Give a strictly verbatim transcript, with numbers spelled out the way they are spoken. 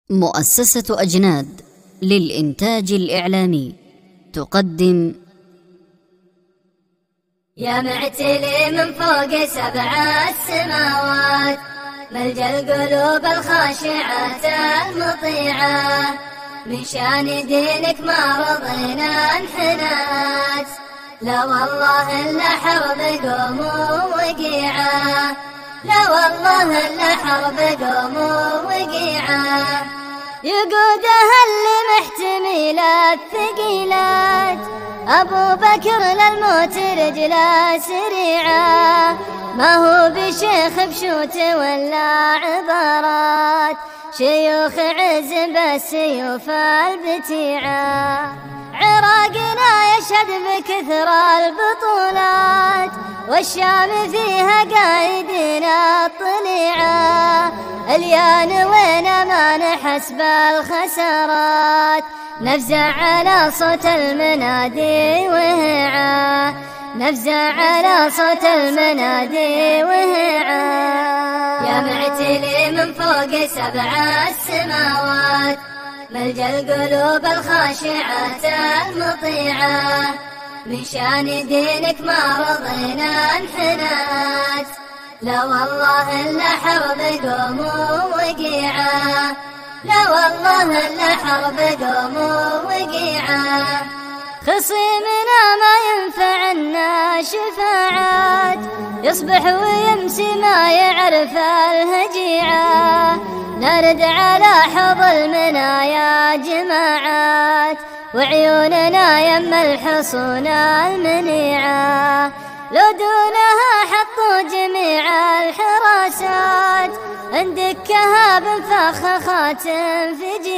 مؤسسة أجناد للإنتاج الإعلامي تقدم يا معتلي من فوق سبع السماوات، ملجأ القلوب الخاشعات المطيعة، من شان دينك ما رضينا انحنات، لا والله إلا حرب قوم وقيعة، لا والله إلا حرب قوم وقيعة، يقودها اللي محتمل الثقيلات، أبو بكر للموت رجله سريعة، ما هو بشيخ بشوت ولا عبارات، شيوخ عز بالسيوف البتيعة، عراقنا يشهد بكثر البطولات، والشام فيها قايدنا الطليعة، اليان وين ما نحس بالخسارات، نفزع على صوت المنادي وهعا، نفزع على صوت المنادي وهعا، يا معتلي من فوق سبع السماوات، ملجأ القلوب الخاشعات المطيعة، من شان دينك ما رضينا انحنات، لا والله إلا حرب قوم وقيعة، لا والله إلا حرب قوم وقيعة، خصيمنا ما ينفعنا شفاعات، يصبح ويمسي ما يعرف الهجيعة، نرد على حوض المنايا جماعات، وعيوننا يم الحصون المنيعة، لو دونها حطوا جميع الحراسات، عندك كهاب فخ خاتم في جيبها.